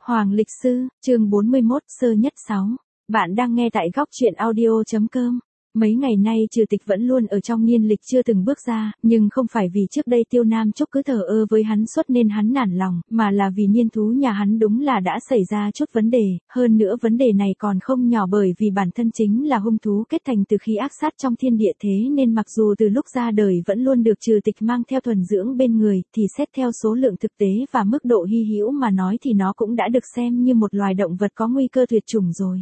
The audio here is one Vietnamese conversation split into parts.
Hoàng Lịch Sư, chương 41, sơ nhất 6. Bạn đang nghe tại góc truyện audio.com. Mấy ngày nay Trừ Tịch vẫn luôn ở trong niên lịch chưa từng bước ra, nhưng không phải vì trước đây Tiêu Nam Trúc cứ thờ ơ với hắn suốt nên hắn nản lòng, mà là vì niên thú nhà hắn đúng là đã xảy ra chút vấn đề, hơn nữa vấn đề này còn không nhỏ bởi vì bản thân chính là hung thú kết thành từ khí ác sát trong thiên địa, thế nên mặc dù từ lúc ra đời vẫn luôn được Trừ Tịch mang theo thuần dưỡng bên người, thì xét theo số lượng thực tế và mức độ hy hữu mà nói thì nó cũng đã được xem như một loài động vật có nguy cơ tuyệt chủng rồi.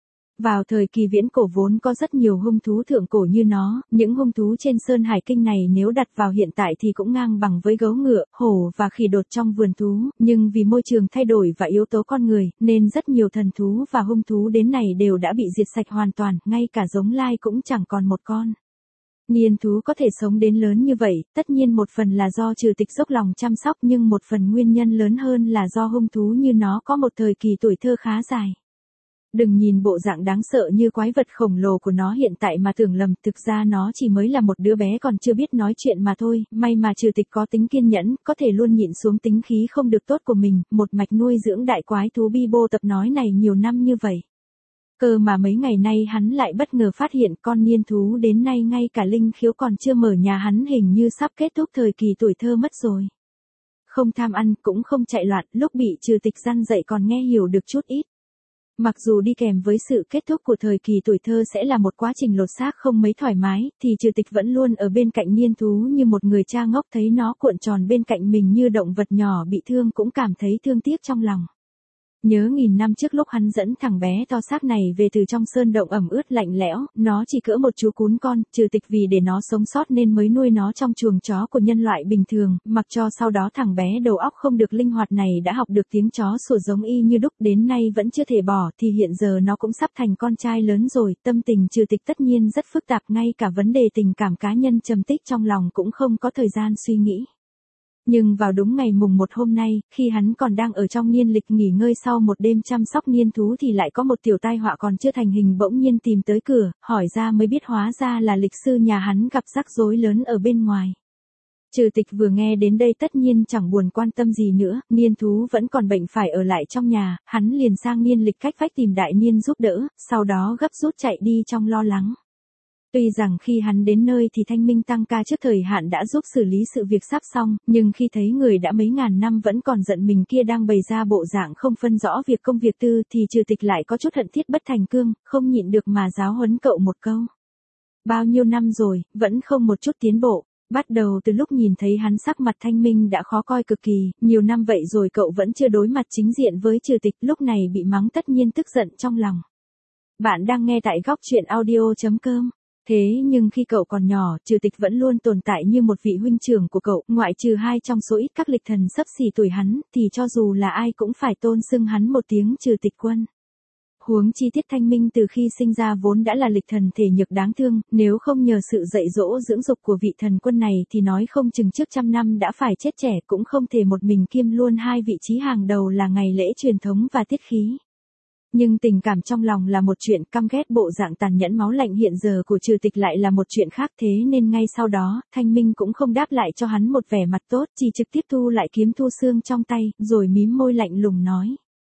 Vào thời kỳ viễn cổ vốn có rất nhiều hung thú thượng cổ như nó, những hung thú trên Sơn Hải Kinh này nếu đặt vào hiện tại thì cũng ngang bằng với gấu ngựa, hổ và khỉ đột trong vườn thú, nhưng vì môi trường thay đổi và yếu tố con người, nên rất nhiều thần thú và hung thú đến này đều đã bị diệt sạch hoàn toàn, ngay cả giống lai cũng chẳng còn một con. Niên thú có thể sống đến lớn như vậy, tất nhiên một phần là do Trừ Tịch dốc lòng chăm sóc, nhưng một phần nguyên nhân lớn hơn là do hung thú như nó có một thời kỳ tuổi thơ khá dài. Đừng nhìn bộ dạng đáng sợ như quái vật khổng lồ của nó hiện tại mà tưởng lầm, thực ra nó chỉ mới là một đứa bé còn chưa biết nói chuyện mà thôi, may mà Trừ Tịch có tính kiên nhẫn, có thể luôn nhịn xuống tính khí không được tốt của mình, một mạch nuôi dưỡng đại quái thú bi bô tập nói này nhiều năm như vậy. Cơ mà mấy ngày nay hắn lại bất ngờ phát hiện con niên thú đến nay ngay cả linh khiếu còn chưa mở nhà hắn hình như sắp kết thúc thời kỳ tuổi thơ mất rồi. Không tham ăn cũng không chạy loạn, lúc bị Trừ Tịch răn dạy còn nghe hiểu được chút ít. Mặc dù đi kèm với sự kết thúc của thời kỳ tuổi thơ sẽ là một quá trình lột xác không mấy thoải mái, thì Trừ Tịch vẫn luôn ở bên cạnh niên thú như một người cha ngốc, thấy nó cuộn tròn bên cạnh mình như động vật nhỏ bị thương cũng cảm thấy thương tiếc trong lòng. Nhớ nghìn năm trước lúc hắn dẫn thằng bé to xác này về từ trong sơn động ẩm ướt lạnh lẽo, nó chỉ cỡ một chú cún con, Trừ Tịch vì để nó sống sót nên mới nuôi nó trong chuồng chó của nhân loại bình thường, mặc cho sau đó thằng bé đầu óc không được linh hoạt này đã học được tiếng chó sủa giống y như đúc, đến nay vẫn chưa thể bỏ, thì hiện giờ nó cũng sắp thành con trai lớn rồi, tâm tình Trừ Tịch tất nhiên rất phức tạp, ngay cả vấn đề tình cảm cá nhân trầm tích trong lòng cũng không có thời gian suy nghĩ. Nhưng vào đúng ngày mùng 1 hôm nay, khi hắn còn đang ở trong niên lịch nghỉ ngơi sau một đêm chăm sóc niên thú thì lại có một tiểu tai họa còn chưa thành hình bỗng nhiên tìm tới cửa, hỏi ra mới biết hóa ra là Lịch Sư nhà hắn gặp rắc rối lớn ở bên ngoài. Trừ Tịch vừa nghe đến đây tất nhiên chẳng buồn quan tâm gì nữa, niên thú vẫn còn bệnh phải ở lại trong nhà, hắn liền sang niên lịch cách vách tìm đại niên giúp đỡ, sau đó gấp rút chạy đi trong lo lắng. Tuy rằng khi hắn đến nơi thì Thanh Minh tăng ca trước thời hạn đã giúp xử lý sự việc sắp xong, nhưng khi thấy người đã mấy ngàn năm vẫn còn giận mình kia đang bày ra bộ dạng không phân rõ việc công việc tư thì Trừ Tịch lại có chút hận thiết bất thành cương, không nhịn được mà giáo huấn cậu một câu. Bao nhiêu năm rồi, vẫn không một chút tiến bộ. Bắt đầu từ lúc nhìn thấy hắn sắc mặt Thanh Minh đã khó coi cực kỳ, nhiều năm vậy rồi cậu vẫn chưa đối mặt chính diện với Trừ Tịch, lúc này bị mắng tất nhiên tức giận trong lòng. Bạn đang nghe tại góc truyện audio.com. Thế nhưng khi cậu còn nhỏ, Trừ Tịch vẫn luôn tồn tại như một vị huynh trưởng của cậu, ngoại trừ hai trong số ít các lịch thần xấp xỉ tuổi hắn, thì cho dù là ai cũng phải tôn xưng hắn một tiếng Trừ Tịch Quân. Huống chi Tiết Thanh Minh từ khi sinh ra vốn đã là lịch thần thể nhược đáng thương, nếu không nhờ sự dạy dỗ dưỡng dục của vị thần quân này thì nói không chừng trước 100 năm đã phải chết trẻ, cũng không thể một mình kiêm luôn hai vị trí hàng đầu là ngày lễ truyền thống và tiết khí. Nhưng tình cảm trong lòng là một chuyện, căm ghét bộ dạng tàn nhẫn máu lạnh hiện giờ của Trừ Tịch lại là một chuyện khác, thế nên ngay sau đó, Thanh Minh cũng không đáp lại cho hắn một vẻ mặt tốt, chỉ trực tiếp thu lại kiếm thu xương trong tay, rồi mím môi lạnh lùng nói.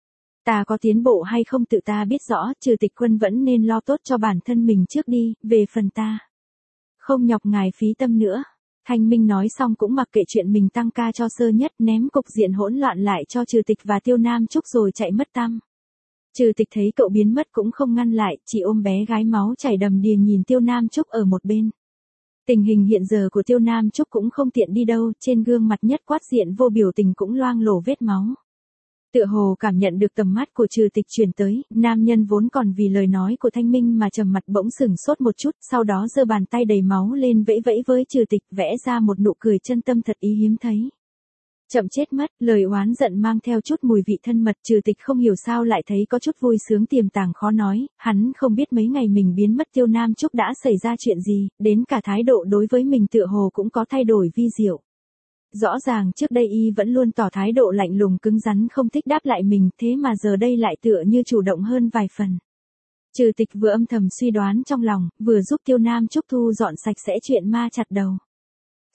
Ta có tiến bộ hay không tự ta biết rõ, Trừ Tịch Quân vẫn nên lo tốt cho bản thân mình trước đi, về phần ta. Không nhọc ngài phí tâm nữa. Thanh Minh nói xong cũng mặc kệ chuyện mình tăng ca cho sơ nhất, ném cục diện hỗn loạn lại cho Trừ Tịch và Tiêu Nam Trúc rồi chạy mất tăm. Trừ Tịch thấy cậu biến mất cũng không ngăn lại, chỉ ôm bé gái máu chảy đầm đìa nhìn Tiêu Nam Trúc ở một bên. Tình hình hiện giờ của Tiêu Nam Trúc cũng không tiện đi đâu, trên gương mặt nhất quát diện vô biểu tình cũng loang lổ vết máu. Tựa hồ cảm nhận được tầm mắt của Trừ Tịch truyền tới, nam nhân vốn còn vì lời nói của Thanh Minh mà trầm mặt bỗng sửng sốt một chút, sau đó giơ bàn tay đầy máu lên vẫy vẫy với Trừ Tịch, vẽ ra một nụ cười chân tâm thật ý hiếm thấy. Chậm chết mất, lời oán giận mang theo chút mùi vị thân mật, Trừ Tịch không hiểu sao lại thấy có chút vui sướng tiềm tàng khó nói, hắn không biết mấy ngày mình biến mất Tiêu Nam Trúc đã xảy ra chuyện gì, đến cả thái độ đối với mình tựa hồ cũng có thay đổi vi diệu. Rõ ràng trước đây y vẫn luôn tỏ thái độ lạnh lùng cứng rắn không thích đáp lại mình, thế mà giờ đây lại tựa như chủ động hơn vài phần. Trừ Tịch vừa âm thầm suy đoán trong lòng, vừa giúp Tiêu Nam Trúc thu dọn sạch sẽ chuyện ma chặt đầu.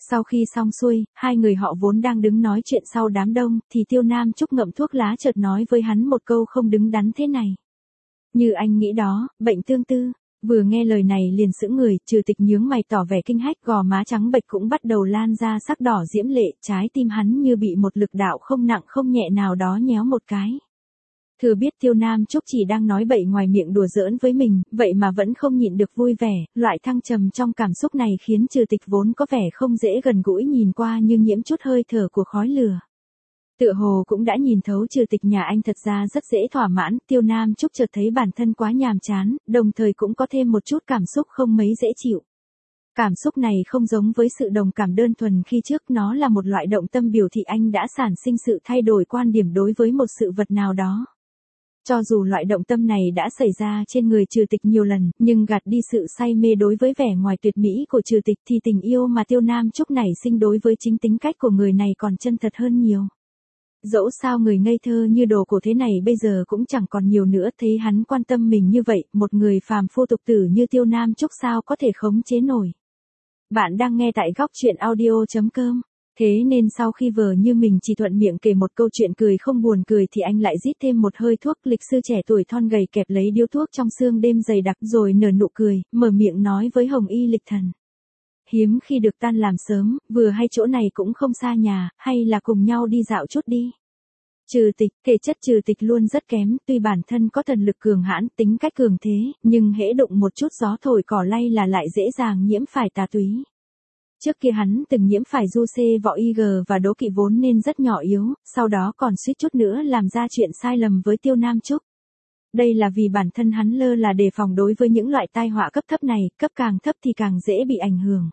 Sau khi xong xuôi, hai người họ vốn đang đứng nói chuyện sau đám đông, thì Tiêu Nam Trúc ngậm thuốc lá chợt nói với hắn một câu không đứng đắn thế này. Như anh nghĩ đó, bệnh tương tư. Vừa nghe lời này liền sững người, Trừ Tịch nhướng mày tỏ vẻ kinh hách, gò má trắng bệch cũng bắt đầu lan ra sắc đỏ diễm lệ, trái tim hắn như bị một lực đạo không nặng không nhẹ nào đó nhéo một cái. Thừa biết Tiêu Nam Trúc chỉ đang nói bậy ngoài miệng đùa giỡn với mình, vậy mà vẫn không nhịn được vui vẻ, loại thăng trầm trong cảm xúc này khiến Trừ Tịch vốn có vẻ không dễ gần gũi nhìn qua như nhiễm chút hơi thở của khói lửa. Tựa hồ cũng đã nhìn thấu Trừ Tịch nhà anh thật ra rất dễ thỏa mãn, Tiêu Nam Trúc chợt thấy bản thân quá nhàm chán, đồng thời cũng có thêm một chút cảm xúc không mấy dễ chịu. Cảm xúc này không giống với sự đồng cảm đơn thuần khi trước, nó là một loại động tâm biểu thị anh đã sản sinh sự thay đổi quan điểm đối với một sự vật nào đó. Cho dù loại động tâm này đã xảy ra trên người Trừ Tịch nhiều lần, nhưng gạt đi sự say mê đối với vẻ ngoài tuyệt mỹ của Trừ Tịch thì tình yêu mà Tiêu Nam Trúc nảy sinh đối với chính tính cách của người này còn chân thật hơn nhiều. Dẫu sao người ngây thơ như đồ cổ thế này bây giờ cũng chẳng còn nhiều nữa, thấy hắn quan tâm mình như vậy, một người phàm phu tục tử như Tiêu Nam Trúc sao có thể khống chế nổi. Bạn đang nghe tại góc truyện audio.com. Thế nên sau khi vờ như mình chỉ thuận miệng kể một câu chuyện cười không buồn cười thì anh lại rít thêm một hơi thuốc. Lịch sư trẻ tuổi thon gầy kẹp lấy điếu thuốc trong sương đêm dày đặc rồi nở nụ cười, mở miệng nói với Hồng Y Lịch Thần. Hiếm khi được tan làm sớm, vừa hay chỗ này cũng không xa nhà, hay là cùng nhau đi dạo chút đi. Trừ Tịch, thể chất Trừ Tịch luôn rất kém, tuy bản thân có thần lực cường hãn, tính cách cường thế, nhưng hễ đụng một chút gió thổi cỏ lay là lại dễ dàng nhiễm phải tà túy. Trước kia hắn từng nhiễm phải du xê võ IG và đố kỵ vốn nên rất nhỏ yếu, sau đó còn suýt chút nữa làm ra chuyện sai lầm với Tiêu Nam Trúc. Đây là vì bản thân hắn lơ là đề phòng đối với những loại tai họa cấp thấp này, cấp càng thấp thì càng dễ bị ảnh hưởng.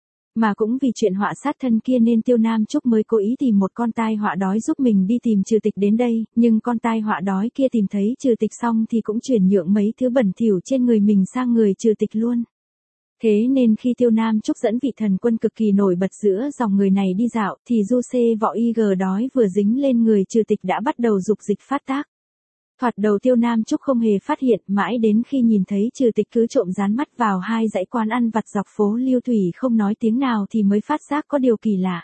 Mà cũng vì chuyện họa sát thân kia nên Tiêu Nam Trúc mới cố ý tìm một con tai họa đói giúp mình đi tìm Trừ Tịch đến đây, nhưng con tai họa đói kia tìm thấy Trừ Tịch xong thì cũng chuyển nhượng mấy thứ bẩn thỉu trên người mình sang người Trừ Tịch luôn. Thế nên khi Tiêu Nam Trúc dẫn vị thần quân cực kỳ nổi bật giữa dòng người này đi dạo thì du xê võ IG đói vừa dính lên người Trừ Tịch đã bắt đầu dục dịch phát tác. Thoạt đầu Tiêu Nam Trúc không hề phát hiện, mãi đến khi nhìn thấy Trừ Tịch cứ trộm dán mắt vào hai dãy quán ăn vặt dọc phố Liêu Thủy không nói tiếng nào thì mới phát giác có điều kỳ lạ.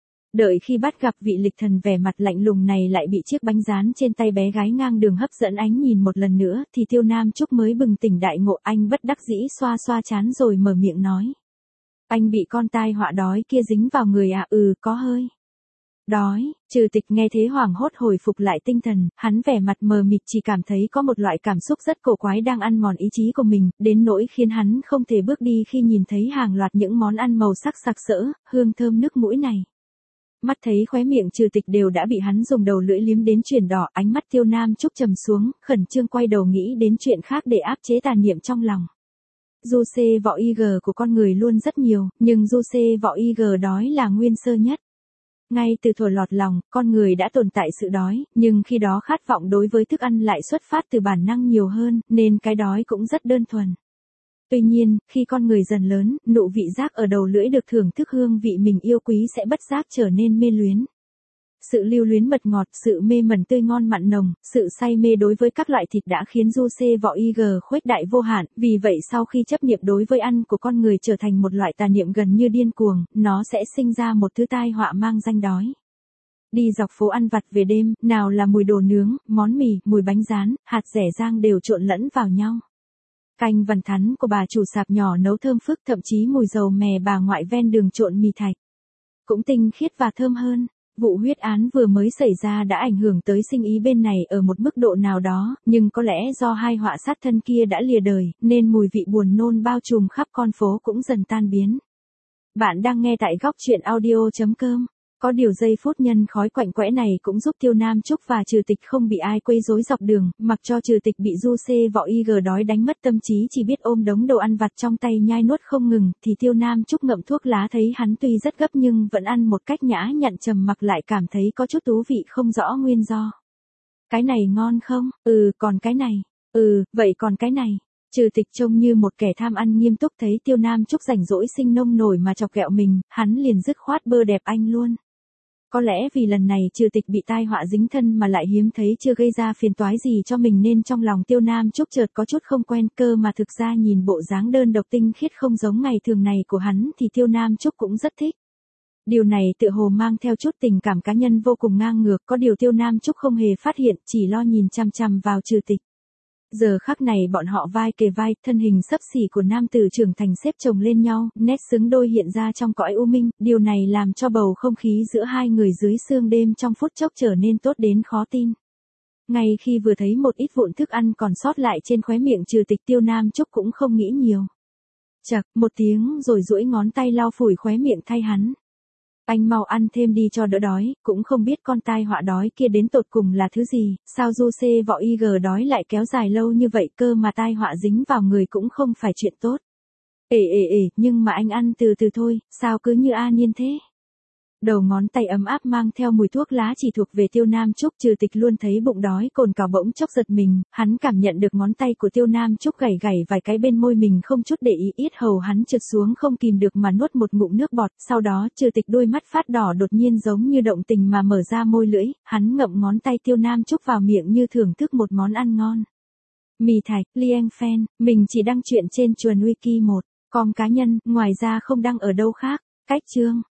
Đợi khi bắt gặp vị lịch thần vẻ mặt lạnh lùng này lại bị chiếc bánh rán trên tay bé gái ngang đường hấp dẫn ánh nhìn một lần nữa thì Tiêu Nam Trúc mới bừng tỉnh đại ngộ. Anh bất đắc dĩ xoa xoa trán rồi mở miệng nói. Anh bị con tai họa đói kia dính vào người à? Ừ, có hơi. Đói. Trừ Tịch nghe thế hoảng hốt hồi phục lại tinh thần, hắn vẻ mặt mờ mịt chỉ cảm thấy có một loại cảm xúc rất cổ quái đang ăn mòn ý chí của mình, đến nỗi khiến hắn không thể bước đi khi nhìn thấy hàng loạt những món ăn màu sắc sặc sỡ, hương thơm nước mũi này. Mắt thấy khóe miệng Trừ Tịch đều đã bị hắn dùng đầu lưỡi liếm đến chuyển đỏ, ánh mắt Tiêu Nam Trúc trầm xuống, khẩn trương quay đầu nghĩ đến chuyện khác để áp chế tà niệm trong lòng. Du xê võ IG của con người luôn rất nhiều, nhưng du xê võ IG đói là nguyên sơ nhất. Ngay từ thuở lọt lòng, con người đã tồn tại sự đói, nhưng khi đó khát vọng đối với thức ăn lại xuất phát từ bản năng nhiều hơn, nên cái đói cũng rất đơn thuần. Tuy nhiên, khi con người dần lớn, nụ vị giác ở đầu lưỡi được thưởng thức hương vị mình yêu quý sẽ bất giác trở nên mê luyến. Sự lưu luyến mật ngọt, sự mê mẩn tươi ngon mặn nồng, sự say mê đối với các loại thịt đã khiến du xê võ IG khuếch đại vô hạn, vì vậy sau khi chấp niệm đối với ăn của con người trở thành một loại tà niệm gần như điên cuồng, nó sẽ sinh ra một thứ tai họa mang danh đói. Đi dọc phố ăn vặt về đêm, nào là mùi đồ nướng, món mì, mùi bánh rán, hạt dẻ rang đều trộn lẫn vào nhau. Canh vằn thắn của bà chủ sạp nhỏ nấu thơm phức, thậm chí mùi dầu mè bà ngoại ven đường trộn mì thạch cũng tinh khiết và thơm hơn. Vụ huyết án vừa mới xảy ra đã ảnh hưởng tới sinh ý bên này ở một mức độ nào đó, nhưng có lẽ do hai họa sát thân kia đã lìa đời, nên mùi vị buồn nôn bao trùm khắp con phố cũng dần tan biến. Bạn đang nghe tại góc truyện audio.com. Có điều giây phút nhân khói quạnh quẽ này cũng giúp Tiêu Nam Trúc và Trừ Tịch không bị ai quấy rối dọc đường, mặc cho Trừ Tịch bị du xê võ IG đói đánh mất tâm trí chỉ biết ôm đống đồ ăn vặt trong tay nhai nuốt không ngừng, thì Tiêu Nam Trúc ngậm thuốc lá thấy hắn tuy rất gấp nhưng vẫn ăn một cách nhã nhặn trầm mặc, lại cảm thấy có chút thú vị không rõ nguyên do. Cái này ngon không? Ừ, còn cái này. Ừ, vậy còn cái này. Trừ Tịch trông như một kẻ tham ăn nghiêm túc, thấy Tiêu Nam Trúc rảnh rỗi sinh nông nổi mà chọc ghẹo mình, hắn liền dứt khoát bơ đẹp anh luôn. Có lẽ vì lần này Trừ Tịch bị tai họa dính thân mà lại hiếm thấy chưa gây ra phiền toái gì cho mình nên trong lòng Tiêu Nam Trúc chợt có chút không quen, cơ mà thực ra nhìn bộ dáng đơn độc tinh khiết không giống ngày thường này của hắn thì Tiêu Nam Trúc cũng rất thích. Điều này tựa hồ mang theo chút tình cảm cá nhân vô cùng ngang ngược, có điều Tiêu Nam Trúc không hề phát hiện, chỉ lo nhìn chằm chằm vào Trừ Tịch. Giờ khắc này bọn họ vai kề vai, thân hình xấp xỉ của nam tử trưởng thành xếp chồng lên nhau, nét xứng đôi hiện ra trong cõi u minh, điều này làm cho bầu không khí giữa hai người dưới sương đêm trong phút chốc trở nên tốt đến khó tin. Ngay khi vừa thấy một ít vụn thức ăn còn sót lại trên khóe miệng Trừ Tịch, Tiêu Nam Trúc cũng không nghĩ nhiều. Chậc, một tiếng rồi duỗi ngón tay lau phủi khóe miệng thay hắn. Anh mau ăn thêm đi cho đỡ đói, cũng không biết con tai họa đói kia đến tột cùng là thứ gì, sao du xê vọ IG đói lại kéo dài lâu như vậy cơ mà tai họa dính vào người cũng không phải chuyện tốt. Nhưng mà anh ăn từ từ thôi, sao cứ như A Niên thế? Đầu ngón tay ấm áp mang theo mùi thuốc lá chỉ thuộc về Tiêu Nam Trúc. Trừ Tịch luôn thấy bụng đói cồn cào bỗng chốc giật mình, hắn cảm nhận được ngón tay của Tiêu Nam Trúc gảy gảy vài cái bên môi mình không chút để ý, yết hầu hắn trượt xuống không kìm được mà nuốt một ngụm nước bọt, sau đó Trừ Tịch đôi mắt phát đỏ đột nhiên giống như động tình mà mở ra môi lưỡi, hắn ngậm ngón tay Tiêu Nam Trúc vào miệng như thưởng thức một món ăn ngon. Mì Thạch, Lieng Fan, mình chỉ đăng chuyện trên Chuồn Wiki 1, com cá nhân, ngoài ra không đăng ở đâu khác. Cách chương